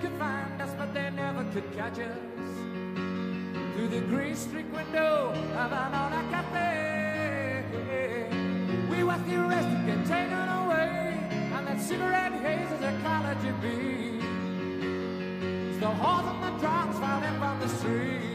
could find us, but they never could catch us. Through the green streak window of an all-night cafe, we watched the arrested get taken away, and that cigarette haze is a college beat. The horse and the drums filed in from the street.